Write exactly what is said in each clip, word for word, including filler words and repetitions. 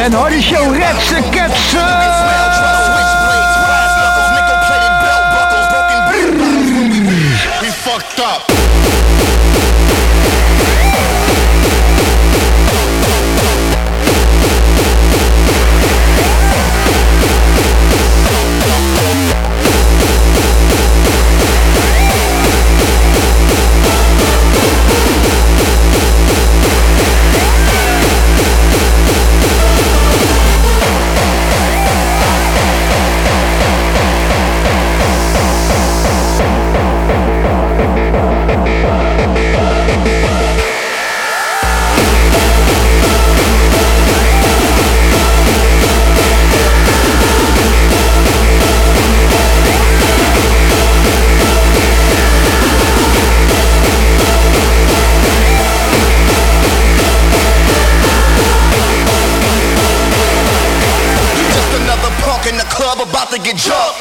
Ben Hardy Show, Redse Ketsen! We fucked up. In the club about to get drunk.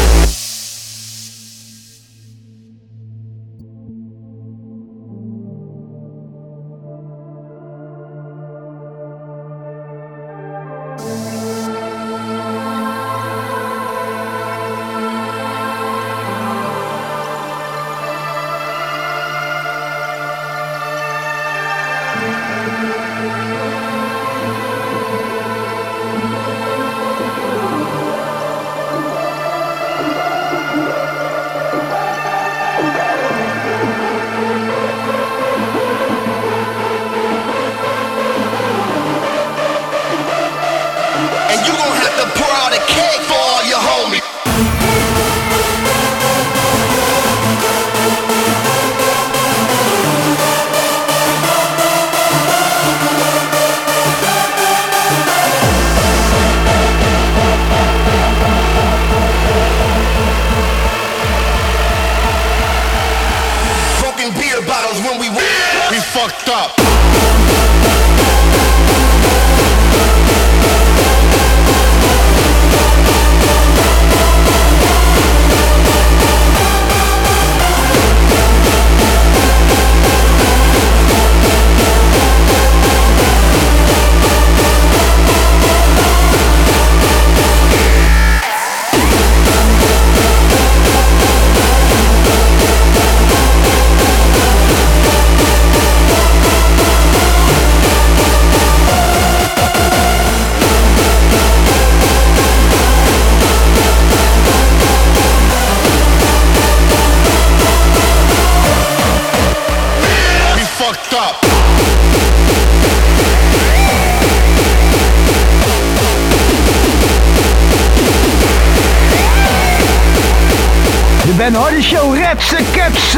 Fucked up. De Ben Hardy Show, Redse Ketsen!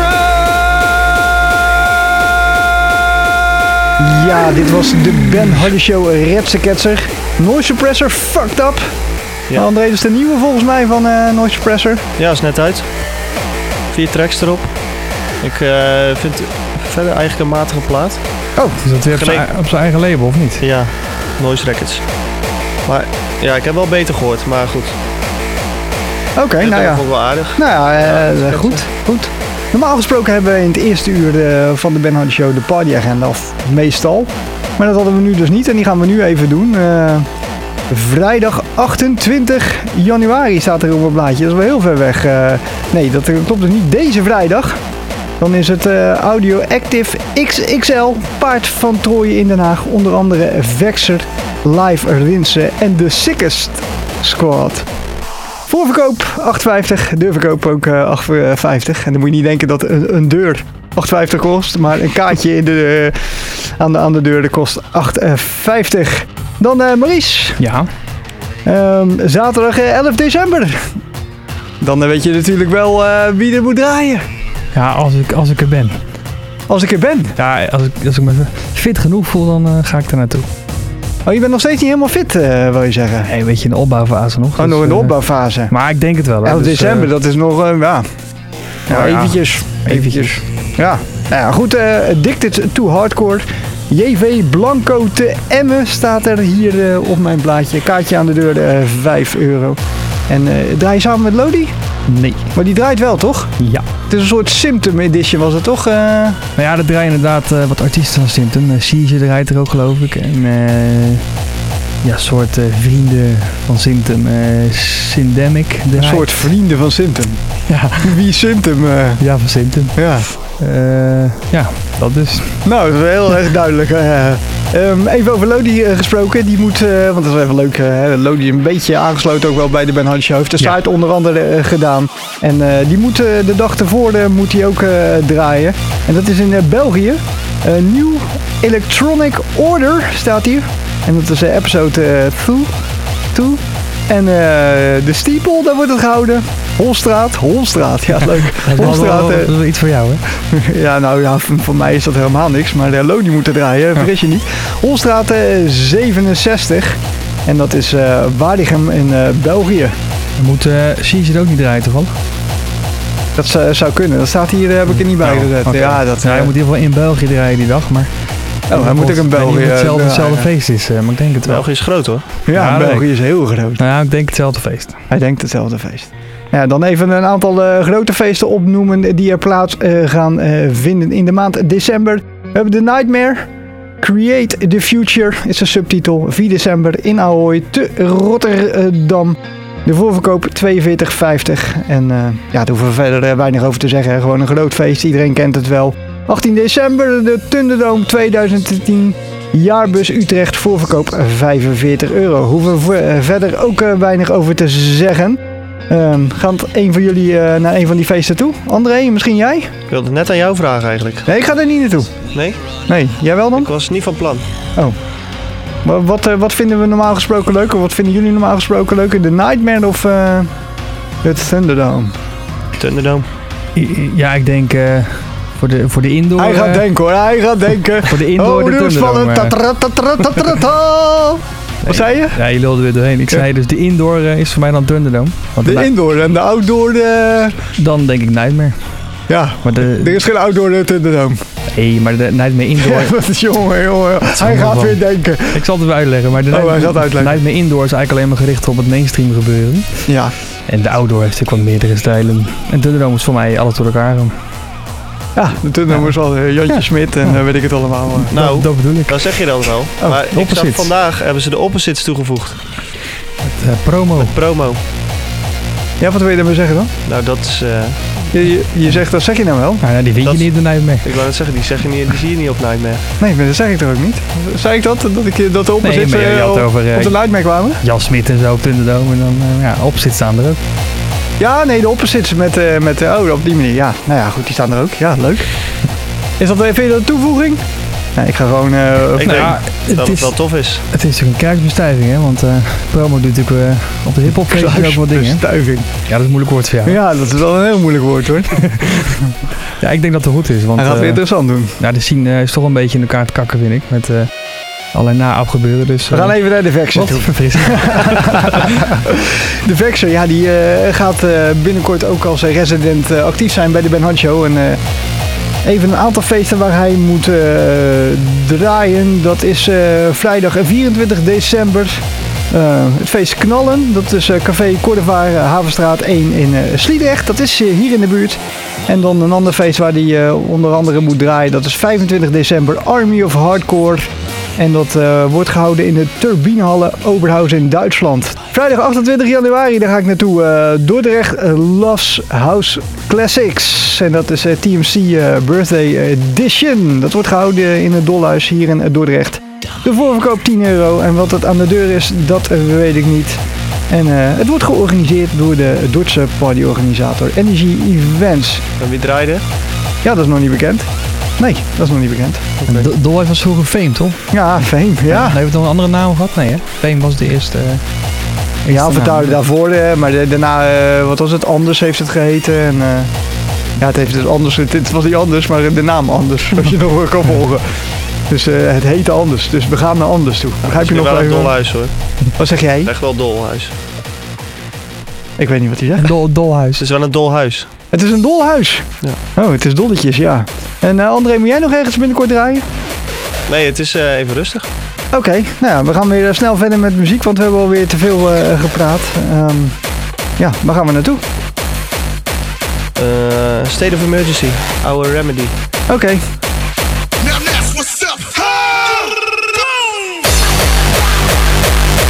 Ja, dit was de Ben Hardy Show, Redse Ketser. Noise Suppressor, fucked up. Ja. André, dat is de nieuwe volgens mij van uh, Noise Suppressor. Ja, is net uit. Vier tracks erop. Ik uh, vind verder eigenlijk een matige plaat. Oh, is dat weer op zijn, op zijn eigen label of niet? Ja, Noise Records. Maar ja, ik heb wel beter gehoord, maar goed. Oké, okay, nou ja. Dat vond ik wel aardig. Nou ja, uh, ja goed, goed. Normaal gesproken hebben we in het eerste uur uh, van de Ben Hardy Show de partyagenda, of meestal. Maar dat hadden we nu dus niet en die gaan we nu even doen. Uh, vrijdag achtentwintig januari staat er op het blaadje. Dat is wel heel ver weg. Uh, nee, dat klopt dus niet. Deze vrijdag. Dan is het uh, Audio Active X X L, Paard van Trooien in Den Haag. Onder andere Vexer, Live Rinse en The Sickest Squad. Voorverkoop acht vijftig, deurverkoop ook uh, acht vijftig. En dan moet je niet denken dat een, een deur acht vijftig kost, maar een kaartje in de, uh, aan, de, aan de deur dat kost acht vijftig. Dan uh, Maurice. Ja. Um, zaterdag uh, elf december. Dan uh, weet je natuurlijk wel uh, wie er moet draaien. Ja, als ik, als ik er ben. Als ik er ben? Ja, als ik, als ik me fit genoeg voel, dan uh, ga ik er naartoe. Oh, je bent nog steeds niet helemaal fit, uh, wil je zeggen? Nee, een beetje in de opbouwfase nog. Oh, dus, nog in de uh, opbouwfase. Maar ik denk het wel. elf dus, december, uh, dat is nog, uh, ja. Ja, ja, eventjes. Eventjes. Ja. Nou ja, goed. Uh, Addicted to Hardcore. J V Blanco te Emmen staat er hier uh, op mijn blaadje. Kaartje aan de deur, uh, vijf euro. En uh, draai je samen met Lodi? Nee. Maar die draait wel, toch? Ja. Het is een soort Symptom edition, was het toch? Uh... Nou ja, er draaien inderdaad uh, wat artiesten van Symptom. Uh, Siege draait er ook, geloof ik. En uh, ja, soort uh, vrienden van Symptom. Uh, Syndemic. Een soort vrienden van Symptom. Ja. Wie is Symptom? Uh... Ja, van Symptom. Ja. Uh, ja, dat dus. Nou, dat is heel erg duidelijk. Uh, um, even over Lodi uh, gesproken. Die moet, uh, want dat is even leuk. Uh, Lodi is een beetje aangesloten ook wel bij de Ben Hardy Show. Heeft de site ja. onder andere uh, gedaan. En uh, die moet uh, de dag ervoor uh, moet die ook uh, draaien. En dat is in uh, België. Uh, New Electronic Order staat hier. En dat is uh, episode twee. Uh, en uh, de Steeple, daar wordt het gehouden. Holstraat, Holstraat, ja leuk. Holstraat, dat is wel iets voor jou, hè? Ja, nou ja, voor, voor mij is dat helemaal niks. Maar de Lodi moet er draaien, vergis je niet. Holstraat uh, zevenenzestig. En dat is uh, Waregem in uh, België. Moet uh, Sheesh het ook niet draaien toevallig? Dat zou, zou kunnen, dat staat hier, heb ik er niet bij gezet. Oh, okay. Ja, dat, ja, hij uh, moet in ieder geval in België draaien die dag, maar... Oh, hij moet ook in België. Ik weet niet of het hetzelfde, uh, hetzelfde feest is, uh, maar ik denk het wel. België is groot hoor. Ja, ja België is heel groot. Nou ja, ik denk hetzelfde feest. Hij denkt hetzelfde feest. Ja, dan even een aantal uh, grote feesten opnoemen die er plaats uh, gaan uh, vinden in de maand december. We hebben The Nightmare. Create the Future is de subtitel. vier december in Ahoy te Rotterdam. De voorverkoop tweeënveertig vijftig. En uh, ja, daar hoeven we verder uh, weinig over te zeggen. Gewoon een groot feest, iedereen kent het wel. achttien december, de Thunderdome tweeduizend tien. Jaarbus Utrecht, voorverkoop vijfenveertig euro. Hoeven we uh, verder ook uh, weinig over te zeggen. Um, gaat een van jullie uh, naar een van die feesten toe? André, misschien jij? Ik wilde het net aan jou vragen eigenlijk. Nee, ik ga er niet naartoe. Nee? Nee, jij wel dan? Ik was niet van plan. Oh. Maar wat, uh, wat vinden we normaal gesproken leuker? Wat vinden jullie normaal gesproken leuker? De Nightmare of uh, het Thunderdome? Thunderdome. Ja, ik denk... Uh... Voor de, voor de indoor... Hij gaat denken hoor, hij gaat denken. Voor de indoor oh, de Thunderdome. Wat zei je? Ja, je lulde weer doorheen. Ik zei dus de indoor uh, is voor mij dan Thunderdome. Want de, de indoor en de outdoor... De... Dan denk ik Nightmare. Ja, maar de, er is geen outdoor de Thunderdome. Nee, maar de Nightmare Indoor... Ja, wat is jongen, jongen. Hij gaat weer denken. Ik zal het weer uitleggen. Maar de oh, Nightmare, hij gaat uitleggen. Nightmare Indoor is eigenlijk alleen maar gericht op het mainstream gebeuren. Ja. En de outdoor heeft natuurlijk wat meerdere stijlen. En Thunderdome is voor mij alles door elkaar. Ja, de Thunderdome ja. is wel uh, Jantje ja. Smit en ja. uh, weet ik het allemaal. Uh. Nou, dat, dat bedoel ik. Dat zeg je dan wel. Oh, maar ik zag, vandaag hebben ze de opposites toegevoegd. Met uh, promo. Met promo. Ja, wat wil je daarmee zeggen dan? Nou, dat is... Uh, je, je, je zegt, dat zeg je nou wel? Nou, nou die vind dat, je niet op de Nightmare. Ik wou net zeggen, die, zeg je niet, die zie je niet op Nightmare. Nee, maar dat zeg ik toch ook niet? Zei ik dat? Dat, ik, dat de opposites nee, uh, op, over, uh, op de Nightmare kwamen? Jan Smit en zo op Thunderdome. En dan, uh, ja, opposites staan er ook. Ja, nee, de opposites met, uh, met uh, oh, op die manier. Ja, nou ja, goed, die staan er ook. Ja, leuk. Is dat even een toevoeging? Nee, ik ga gewoon... Uh, ik nee, denk ja, dat het, is, wel tof is. Het is natuurlijk een kruisbestuiving, hè? Want uh, promo doet natuurlijk uh, op de hiphop feestjes ook wat dingen. Kruisbestuiving. Ja, dat is een moeilijk woord voor jou. Ja, dat is wel een heel moeilijk woord hoor. Ja, ik denk dat het goed is. Want, hij gaat weer uh, interessant doen. Nou, de scene uh, is toch een beetje in elkaar te kakken, vind ik. Met uh, allerlei na-afgebeuren. Dus, uh, we gaan even naar de Vexer toe. De Vexer, ja, die uh, gaat uh, binnenkort ook als resident uh, actief zijn bij de Ben Hardy Show. En uh, even een aantal feesten waar hij moet uh, draaien. Dat is uh, vrijdag vierentwintig december. Uh, het feest Knallen. Dat is uh, Café Cordevaar, uh, Havenstraat één in uh, Sliedrecht. Dat is uh, hier in de buurt. En dan een ander feest waar hij uh, onder andere moet draaien. Dat is vijfentwintig december Army of Hardcore. En dat uh, wordt gehouden in de Turbinehalle Oberhausen in Duitsland. Vrijdag achtentwintig januari, daar ga ik naartoe. Uh, Dordrecht uh, Loves House Classics. En dat is uh, T M C uh, Birthday Edition. Dat wordt gehouden in het Dolhuis hier in uh, Dordrecht. De voorverkoop tien euro. En wat het aan de deur is, dat uh, weet ik niet. En uh, het wordt georganiseerd door de Duitse partyorganisator Energy Events. En wie draaide? Ja, dat is nog niet bekend. Nee, dat is nog niet bekend. Okay. Do- Dolhuis was vroeger Fame, toch? Ja, Fame, ja. ja heeft het nog een andere naam gehad? Nee, hè? Fame was de eerste... Uh, ja, of het daar, daarvoor, uh, maar de, daarna, uh, wat was het, Anders heeft het geheten. En, uh, ja, het heeft dus anders, het, het was niet anders, maar de naam anders, als je nog kan volgen. Dus uh, het heette Anders, dus we gaan naar Anders toe. Ja, Begrijp je nog wel even? Een dolhuis hoor. Wat zeg jij? Echt wel dolhuis. Ik weet niet wat hij zegt. Een dol, dolhuis. Het is wel een dolhuis. Het is een dolhuis. Ja. Oh, het is dolletjes, ja. En uh, André, moet jij nog ergens binnenkort draaien? Nee, het is uh, even rustig. Oké, okay, nou ja, we gaan weer uh, snel verder met muziek, want we hebben alweer te veel uh, gepraat. Um, ja, waar gaan we naartoe? Uh, State of Emergency, Our Remedy. Oké. Okay. Now that's what's up.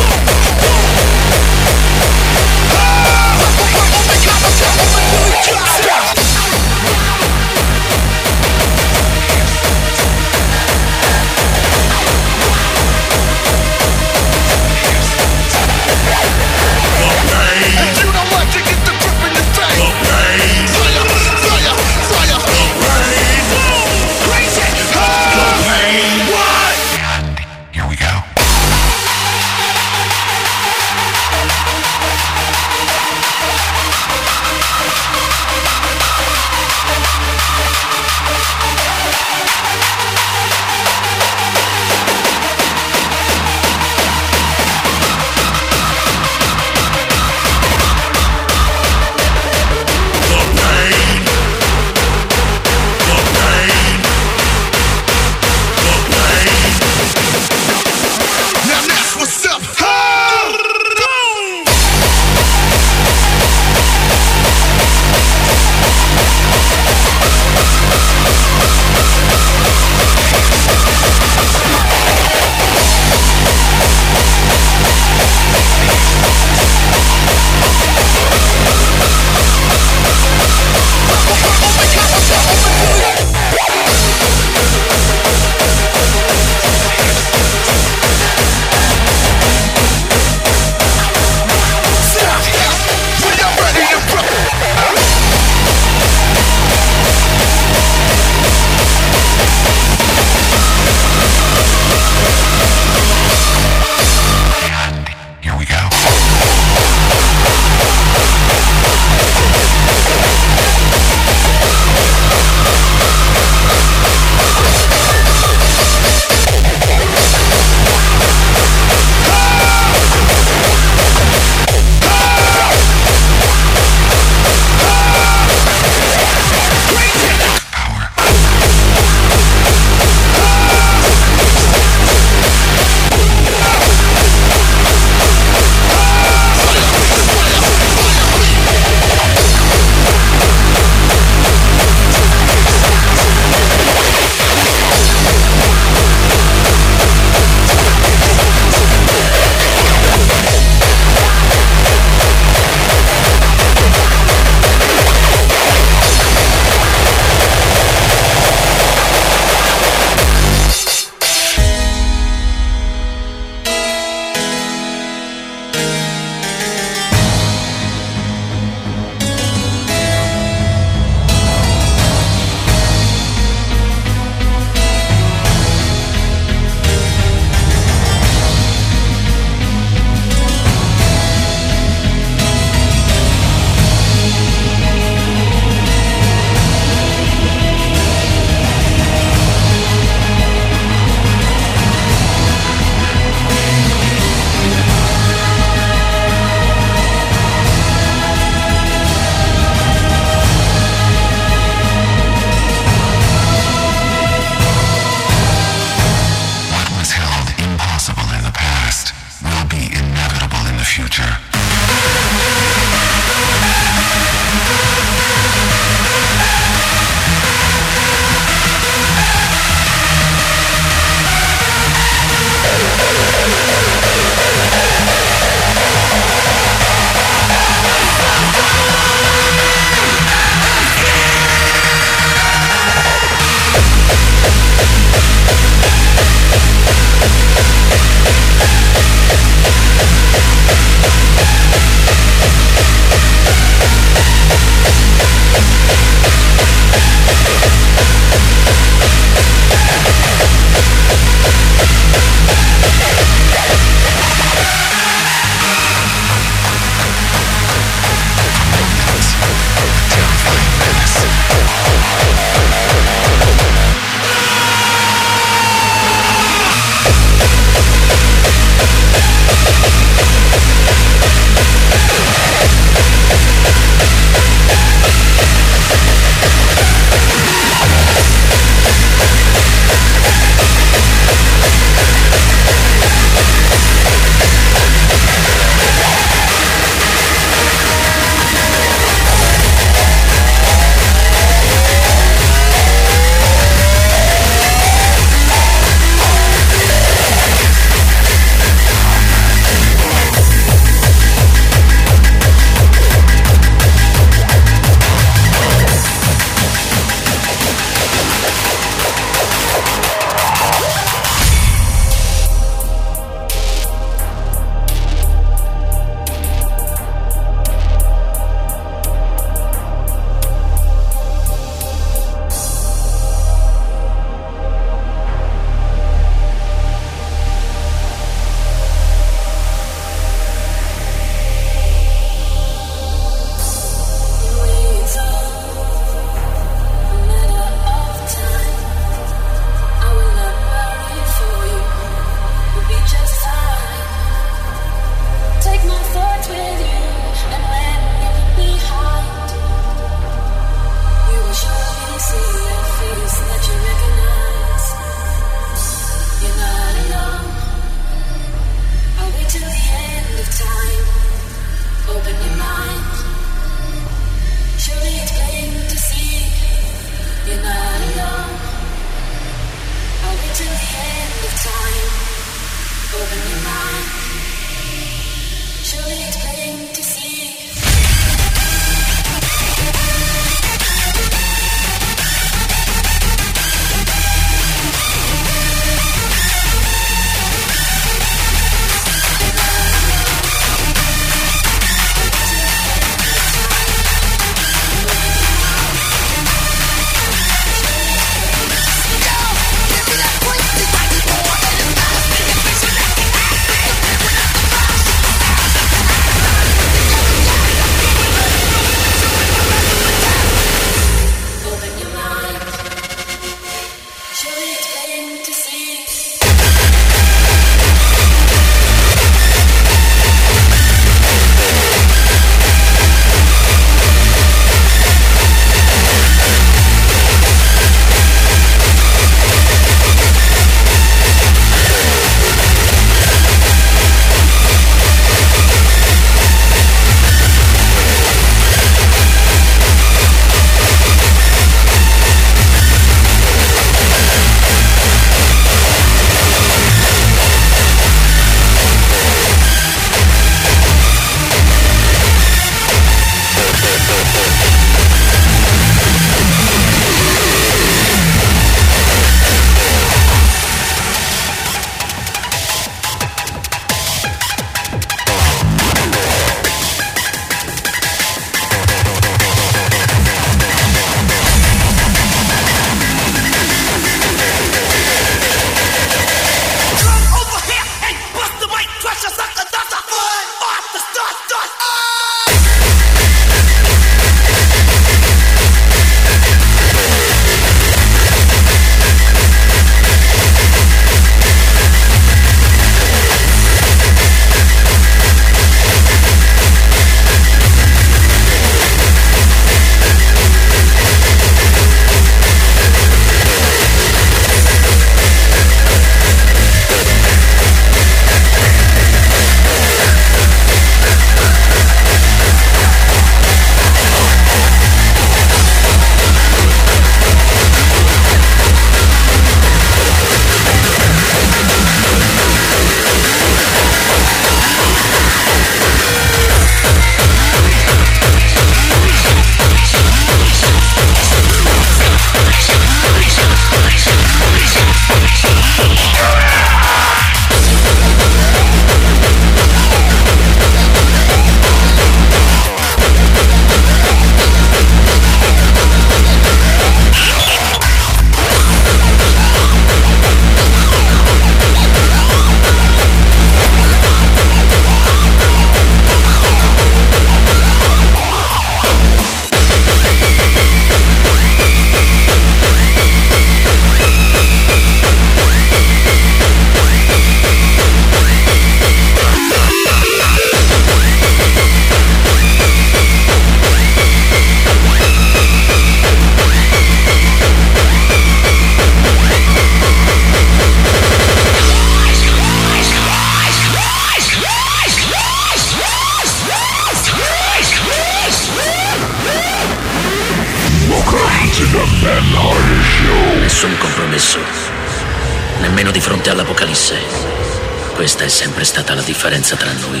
fronte all'Apocalisse. Questa è sempre stata la differenza tra noi.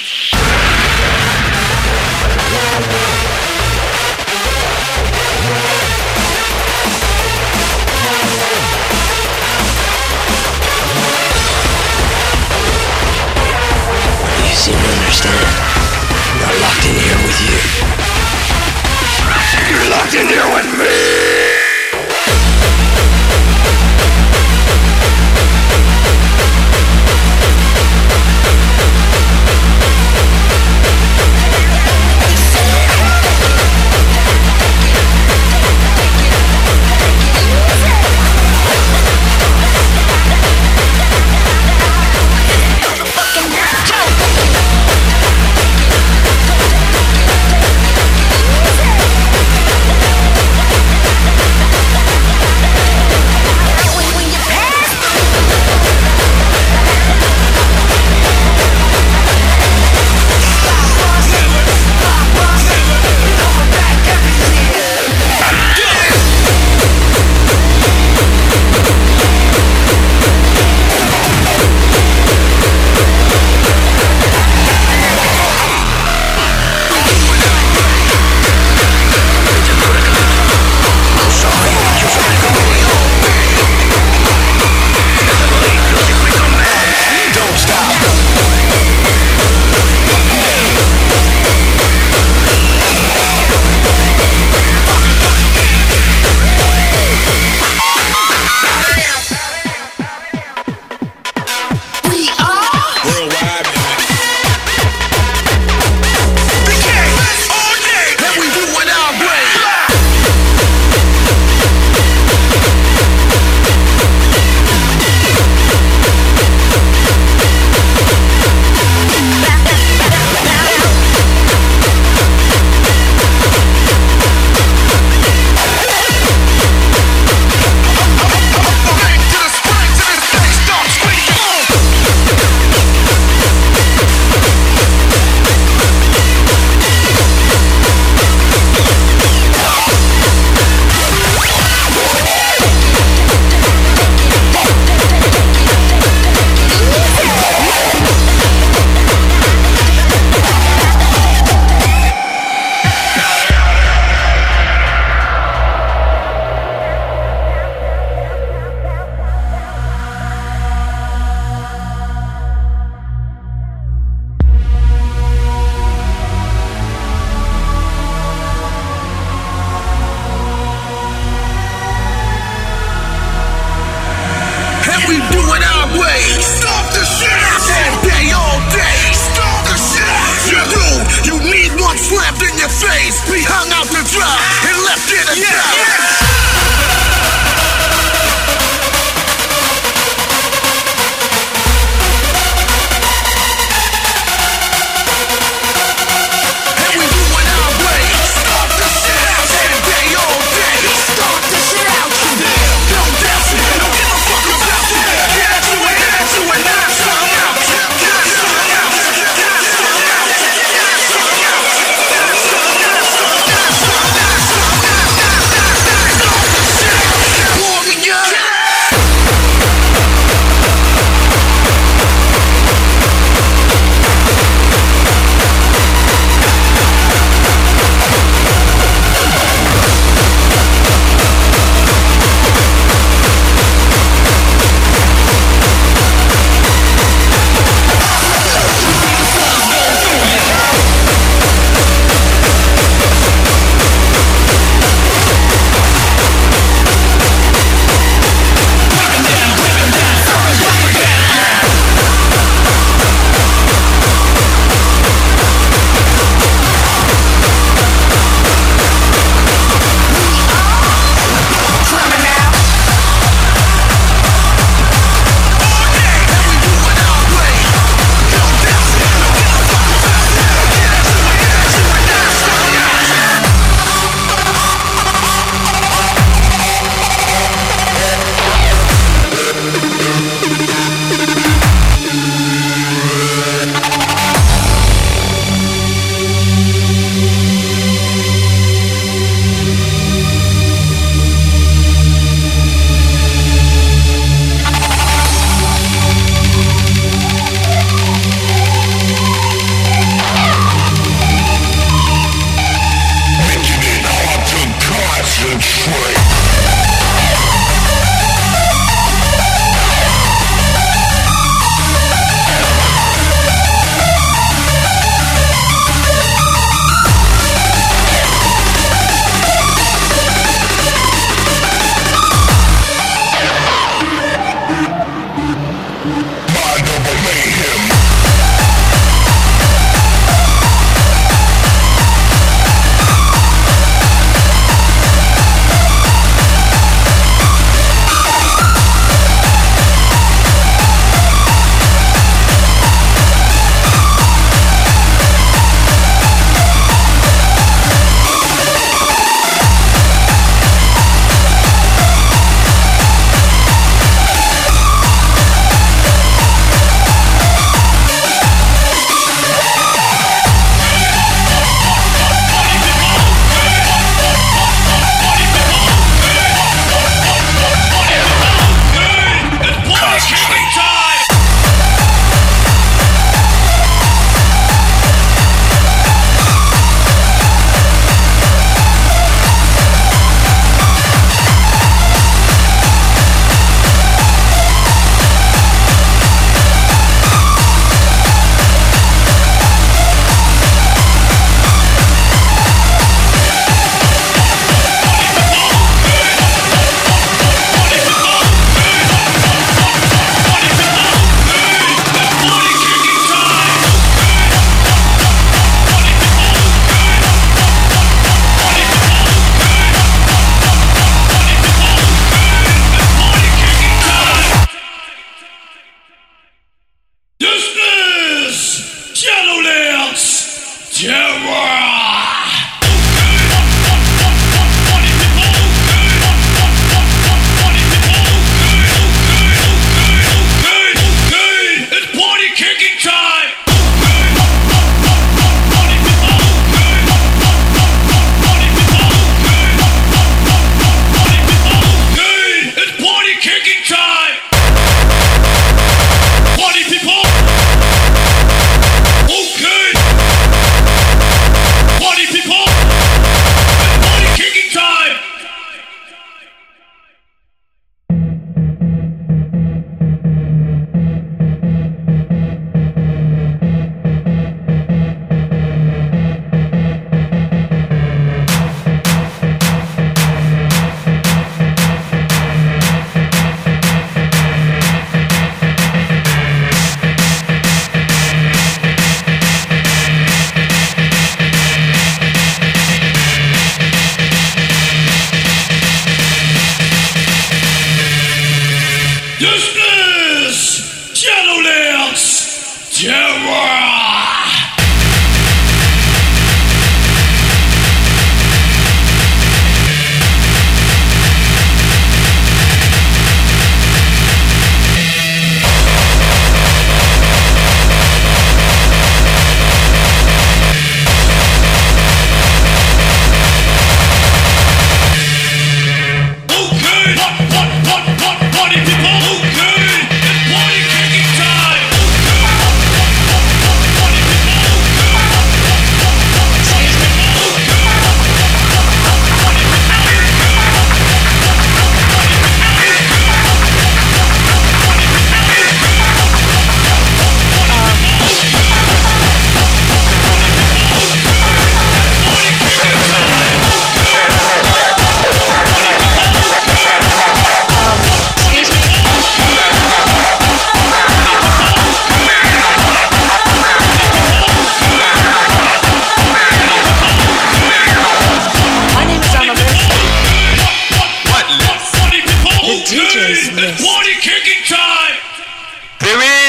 You seem to understand. I'm not locked in here with you. You're locked in here with me!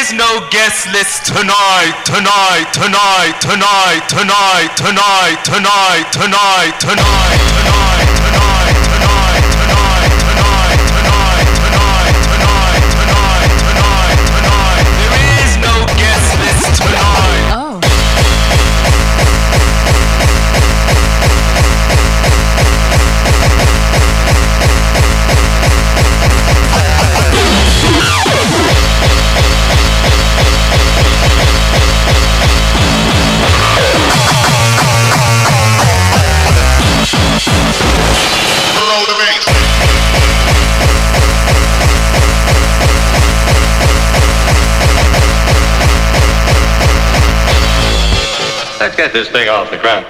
is no guest list tonight, tonight, tonight, tonight, tonight, tonight, tonight, tonight, tonight, tonight, tonight, tonight, tonight, tonight, tonight, tonight, tonight, tonight, tonight, tonight. There is no guest list tonight. Oh. Below the bass. Let's get this thing off the ground.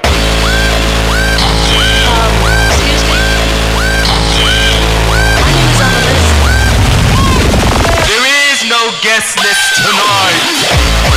There is no guest list tonight.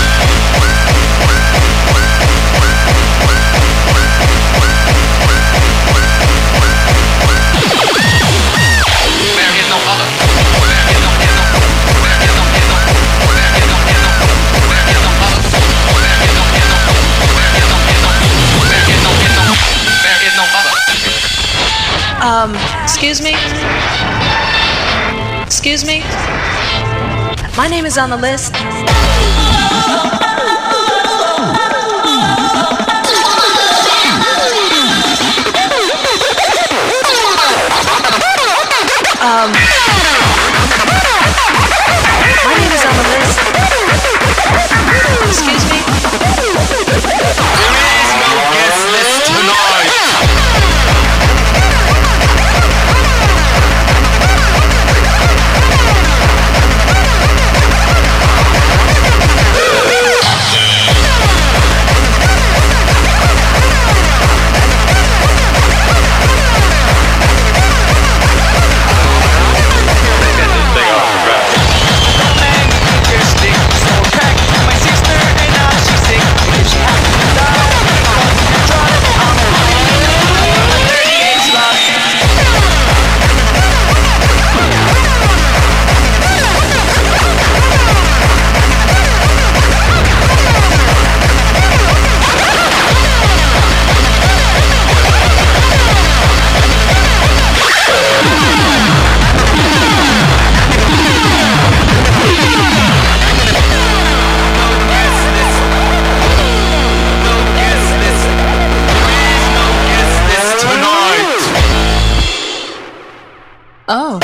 Um, excuse me? Excuse me? My name is on the list. Um, my name is on the list. Excuse me? There is no guest list tonight. Oh.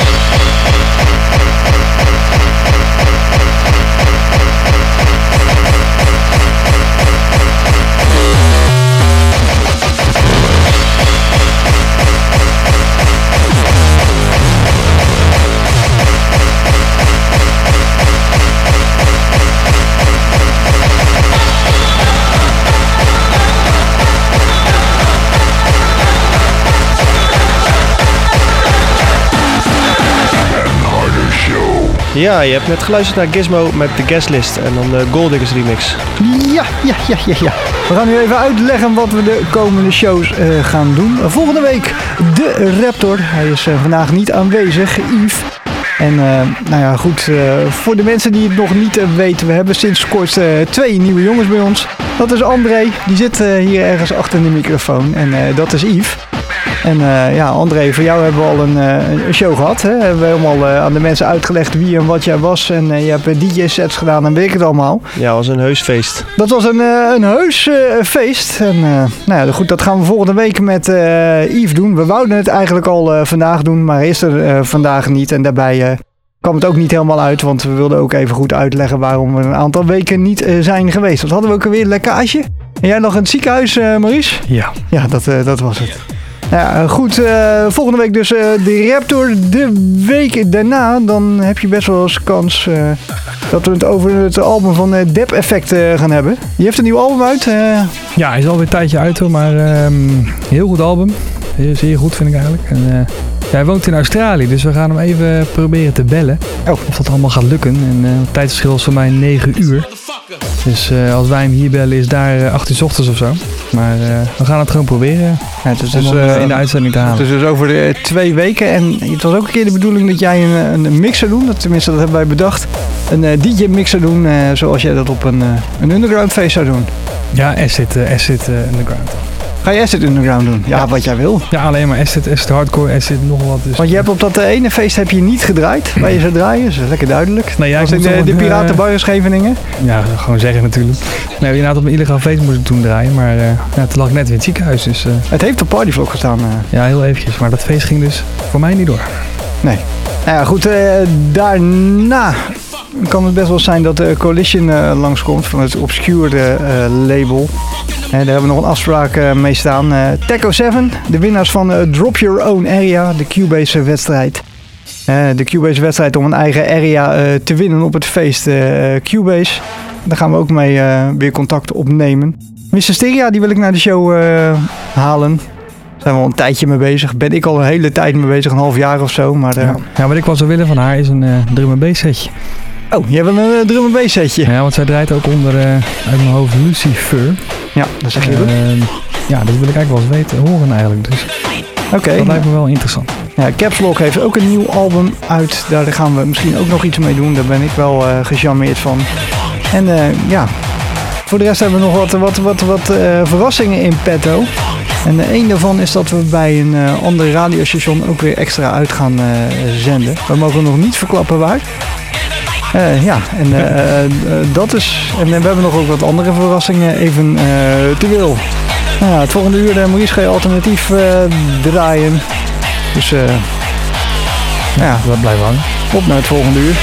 Ja, je hebt net geluisterd naar Gizmo met de guestlist en dan de Golddiggers remix. Ja, ja, ja, ja, ja. We gaan nu even uitleggen wat we de komende shows uh, gaan doen. Volgende week de Raptor. Hij is uh, vandaag niet aanwezig, Yves. En uh, nou ja, goed, uh, voor de mensen die het nog niet uh, weten, we hebben sinds kort uh, twee nieuwe jongens bij ons. Dat is André, die zit uh, hier ergens achter de microfoon en uh, dat is Yves. En uh, ja, André, voor jou hebben we al een, uh, een show gehad. Hè? Hebben we helemaal uh, aan de mensen uitgelegd wie en wat jij was. En uh, je hebt uh, D J-sets gedaan en weet ik het allemaal. Ja, was een heus feest. Dat was een, uh, een heus uh, feest. En uh, nou ja, goed, dat gaan we volgende week met uh, Yves doen. We wouden het eigenlijk al uh, vandaag doen, maar is er uh, vandaag niet. En daarbij uh, kwam het ook niet helemaal uit, want we wilden ook even goed uitleggen waarom we een aantal weken niet uh, zijn geweest. Dat hadden we ook alweer een lekkage. En jij nog in het ziekenhuis, uh, Maurice? Ja. Ja, dat, uh, dat was het. Ja, goed. Uh, volgende week dus uh, de Raptor. De week daarna, dan heb je best wel eens kans uh, dat we het over het album van uh, Dep Effect uh, gaan hebben. Je heeft een nieuw album uit. Uh... Ja, hij is alweer een tijdje uit hoor, maar um, heel goed album. Heel, zeer goed vind ik eigenlijk. En, uh, ja, hij woont in Australië, dus we gaan hem even proberen te bellen. Oh. Of dat allemaal gaat lukken. En uh, het tijdverschil is voor mij negen uur. Dus uh, als wij hem hier bellen is daar uh, acht uur 's ochtends of zo. Maar uh, we gaan het gewoon proberen. Ja, het is om dus, hem, uh, uh, in de uitzending te halen. Het is dus over de twee weken. En het was ook een keer de bedoeling dat jij een, een mixer doet. Dat, tenminste, dat hebben wij bedacht. Een uh, D J-mixer doen uh, zoals jij dat op een, uh, een underground feest zou doen. Ja, Acid, uh, Acid uh, Underground. Ga je Acid Underground doen? Ja, ja, wat jij wil. Ja, alleen maar Acid, Acid Hardcore, Acid nog wat. Dus Want je hebt op dat uh, ene feest heb je niet gedraaid, waar je zou draaien. Dat is lekker duidelijk. Nee, ja, dat was in de, de Piratenbar in Scheveningen. Ja, gewoon zeggen natuurlijk. Nee, inderdaad op een illegaal feest moest ik toen draaien, maar uh, ja, toen lag ik net in het ziekenhuis. Dus, uh, het heeft op Partyvlog gestaan. Uh. Ja, heel eventjes. Maar dat feest ging dus voor mij niet door. Nee. Nou ja, goed. Uh, daarna kan het best wel zijn dat de Coalition uh, langskomt van het Obscure uh, label. Uh, daar hebben we nog een afspraak uh, mee staan. Uh, Techo zeven, de winnaars van uh, Drop Your Own Area, de Cubase wedstrijd. Uh, de Cubase wedstrijd om een eigen area uh, te winnen op het feest uh, Cubase. Daar gaan we ook mee uh, weer contact opnemen. mister Stereo, die wil ik naar de show uh, halen. Daar zijn we al een tijdje mee bezig. Ben ik al een hele tijd mee bezig, een half jaar of zo. Maar, uh... ja. ja, wat ik wel zou willen van haar is een uh, drum en bass setje. Oh, jij wil een uh, drum en bass setje? Ja, want zij draait ook onder, uh, uit mijn hoofd, Lucifer. Ja, dat zeg je uh, goed. Ja, dat wil ik eigenlijk wel eens weten, horen eigenlijk. Dus okay. Dat lijkt me wel interessant. Ja, Caps Lock heeft ook een nieuw album uit. Daar gaan we misschien ook nog iets mee doen. Daar ben ik wel uh, gecharmeerd van. En uh, ja, voor de rest hebben we nog wat, wat, wat, wat uh, verrassingen in petto. En uh, een daarvan is dat we bij een uh, ander radiostation ook weer extra uit gaan uh, zenden. We mogen nog niet verklappen waar. Uh, ja, en uh, uh, dat is. En uh, we hebben nog ook wat andere verrassingen eventueel. Uh, nou ja, het volgende uur uh, Maurice ga je alternatief uh, draaien. Dus uh, ja, ja, dat blijft hangen. Op naar het volgende uur.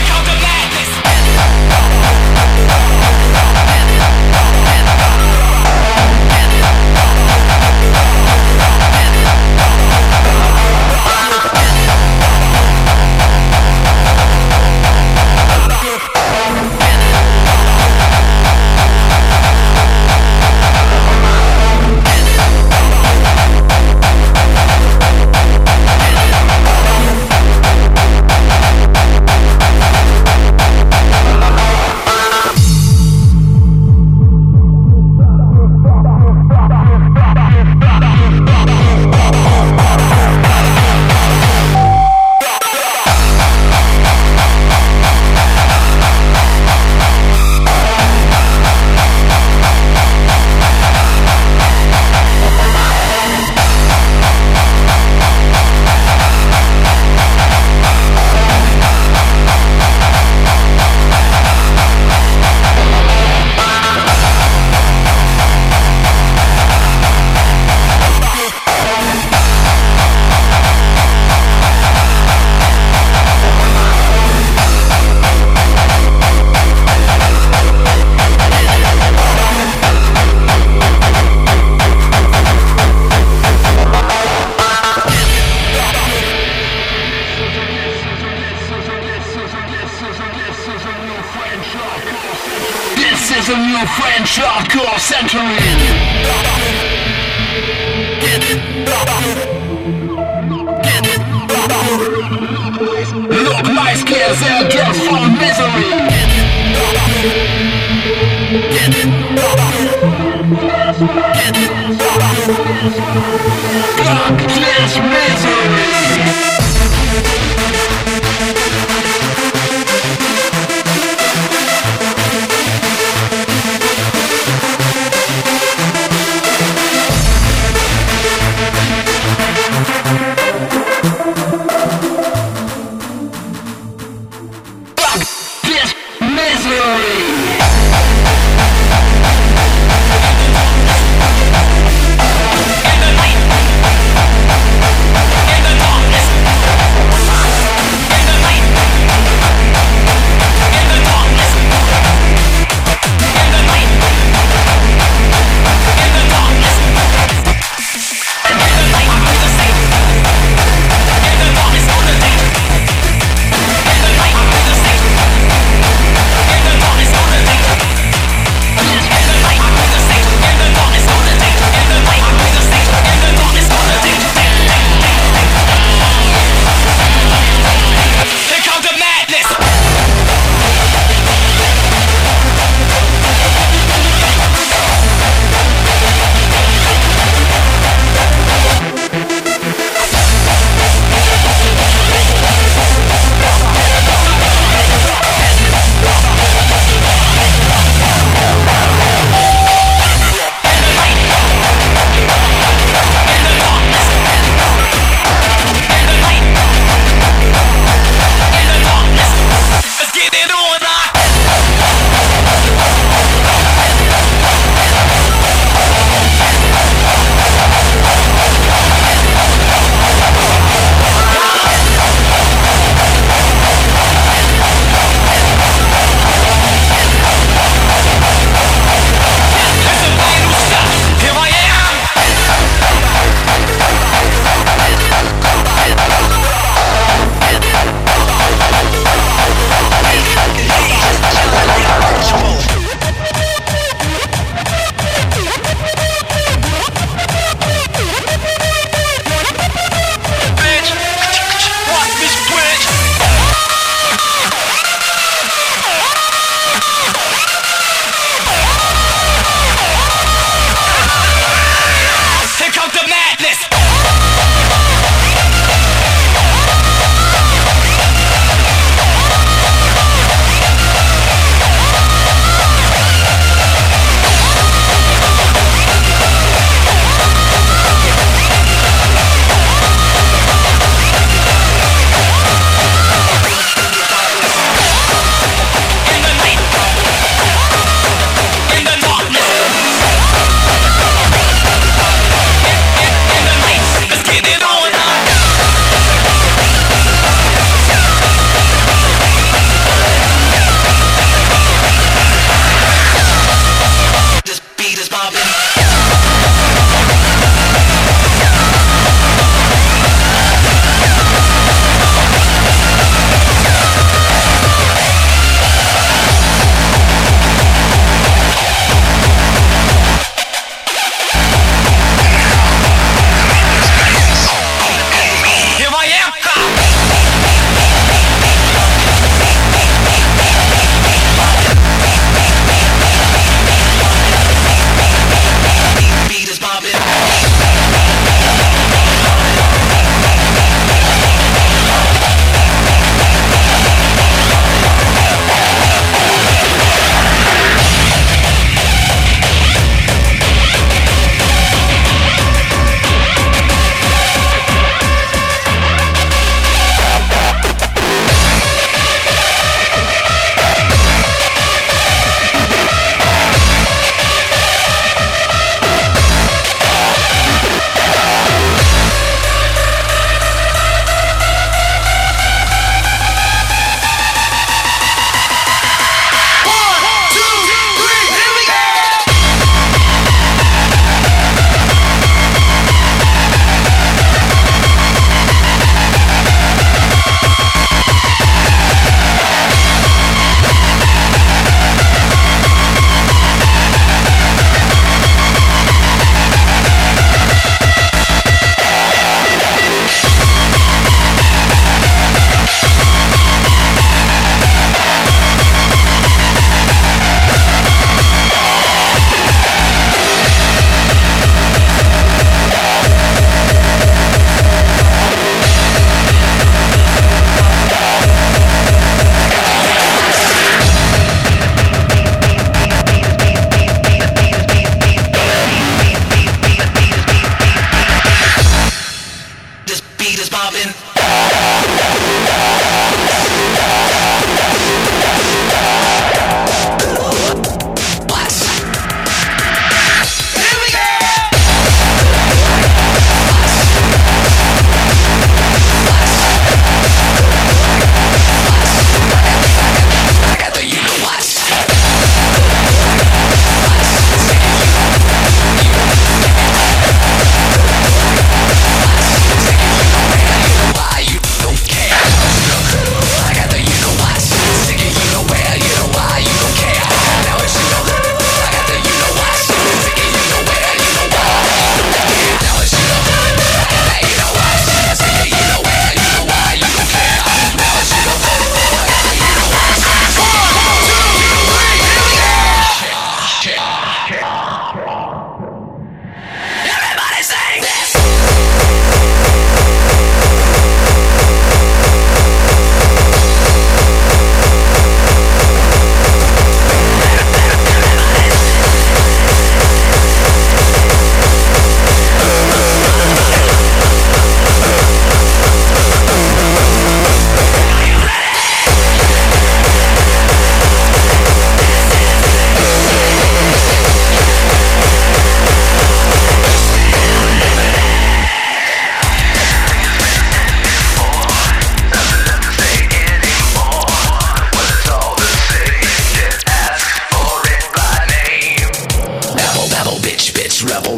Misery.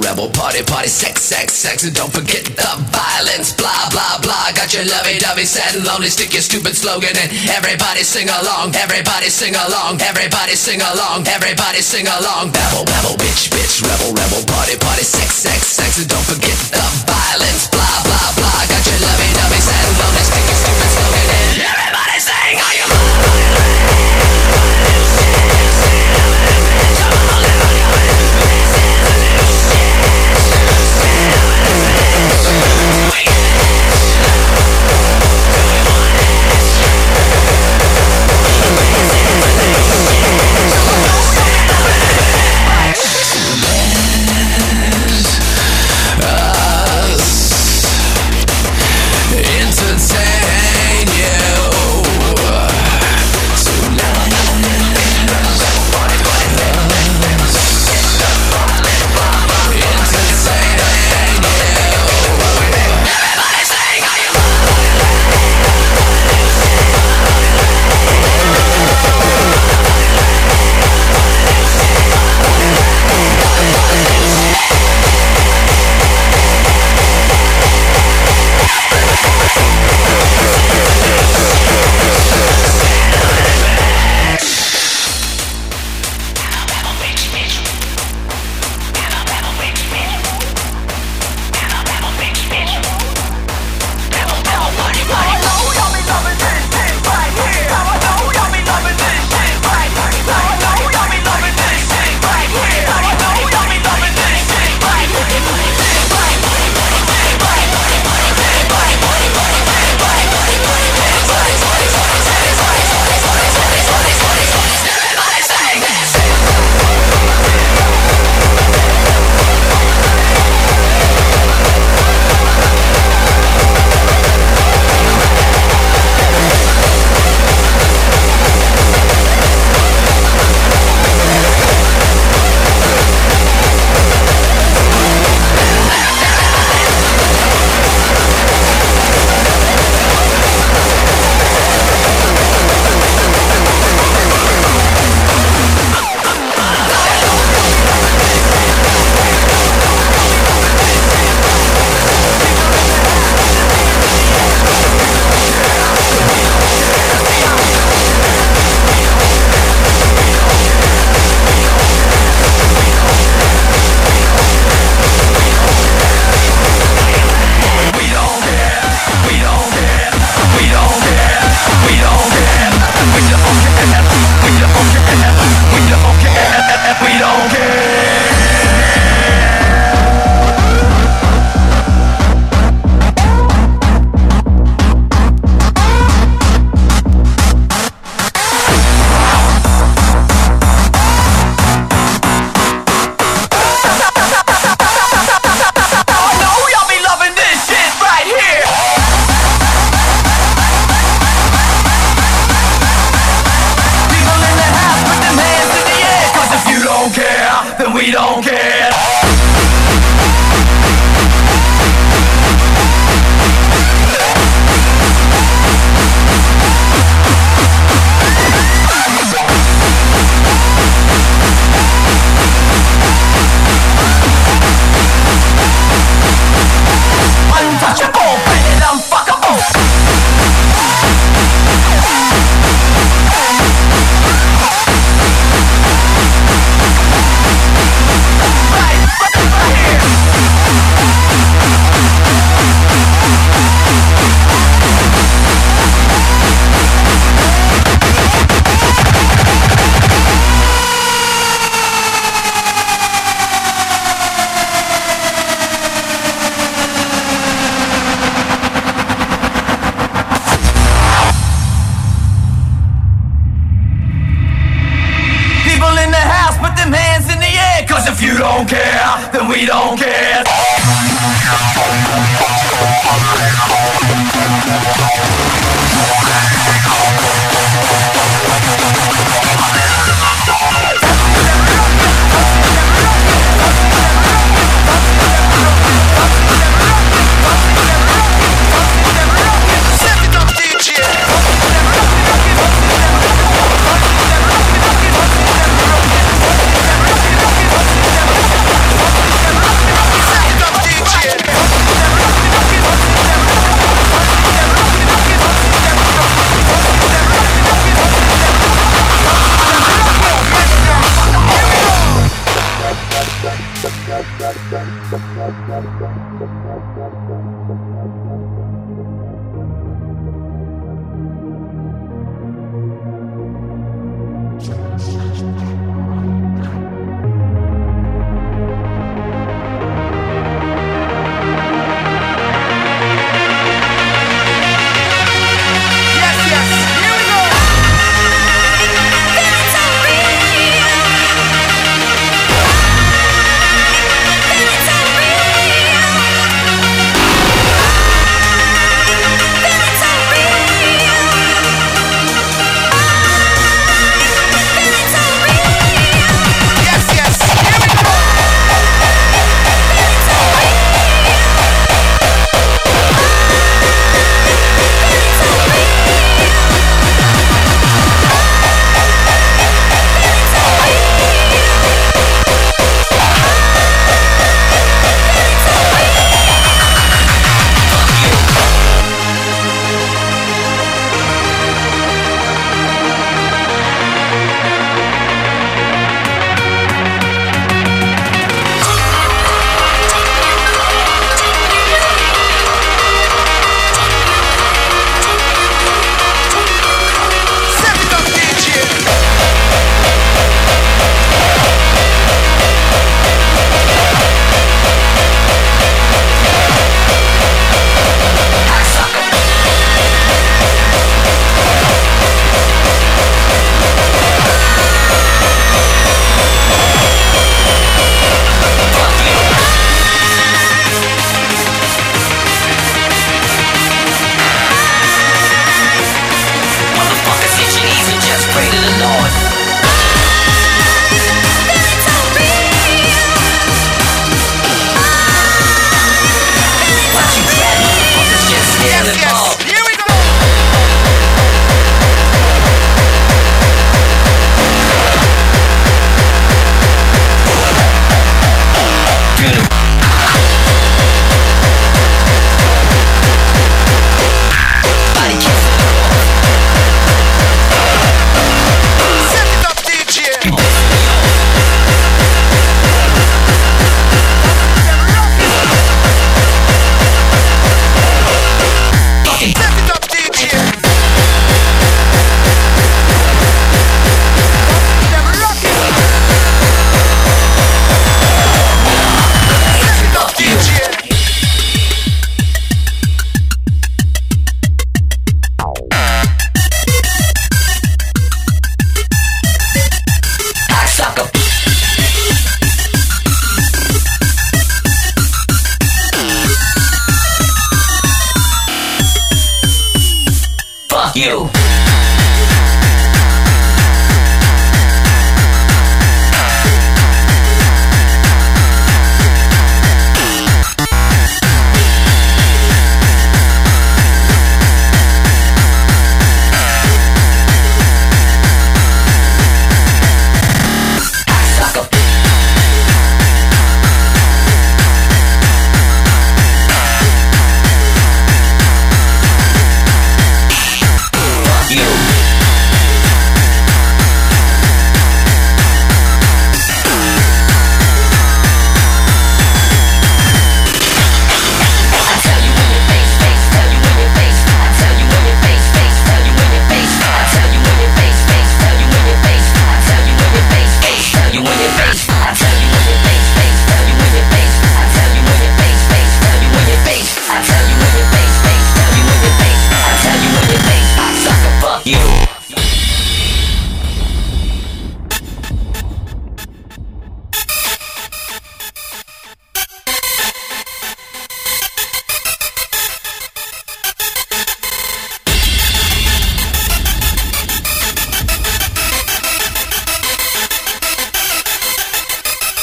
rebel, party, party, sex, sex, sex, and don't forget the violence, blah, blah, blah. Got your lovey-dovey, sad and lonely, stick your stupid slogan in. Everybody sing along, everybody sing along, everybody sing along, everybody sing along. Babble, babble, bitch, bitch, rebel, rebel, party, party, sex, sex, sex, and don't forget the violence, blah, blah, blah. Got your lovey-dovey, sad and lonely, stick your stupid slogan in. Everybody sing, are you entertain don't care, then we don't care.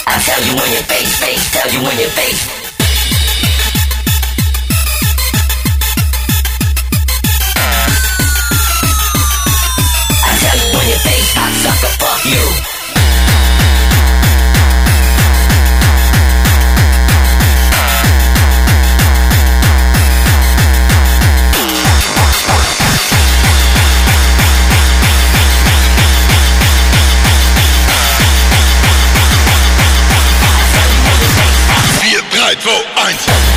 I tell you when your face, face, tell you when your face. I tell you when your face, hot sucker, fuck you. drei, zwei, eins.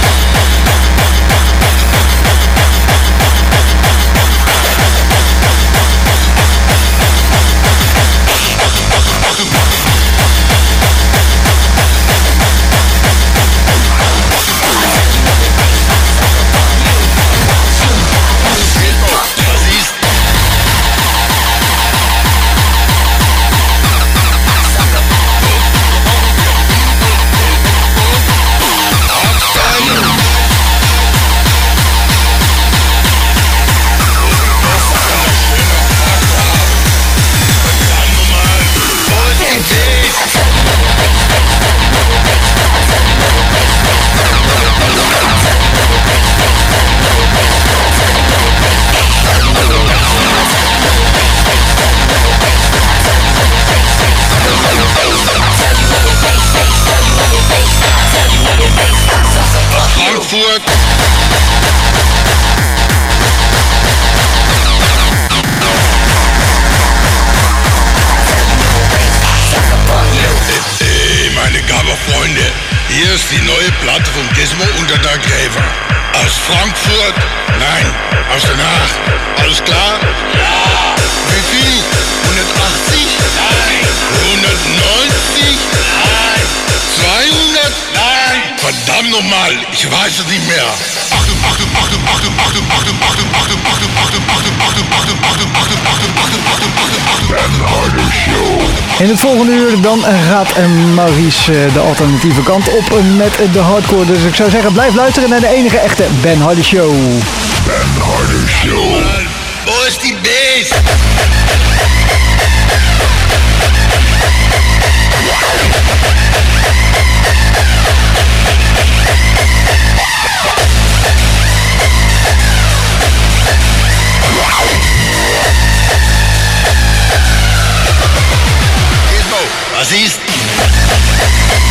Hier ist die neue Platte von Gizmo unter der Gräber. Aus Frankfurt? Nein, aus Den Haag. Alles klar? Ja! Wie viel? hundertachtzig? Nein! hundertneunzig? Nein! zweihundert? Nein! Verdammt nochmal, ich weiß es nicht mehr. Achtung, Achtung, Achtung, Achtung, Achtung, Achtung, Achtung, Achtung, Achtung, Achtung, Achtung, Achtung, Achtung, Achtung, Achtung, Achtung, Achtung, Achtung, Achtung, Achtung. Ben Harder Show. In het volgende uur dan gaat Maurice de alternatieve kant op met de hardcore. Dus ik zou zeggen, blijf luisteren naar de enige echte Ben Harder Show. Ben Harder Show. Wo is die beest? Was ist?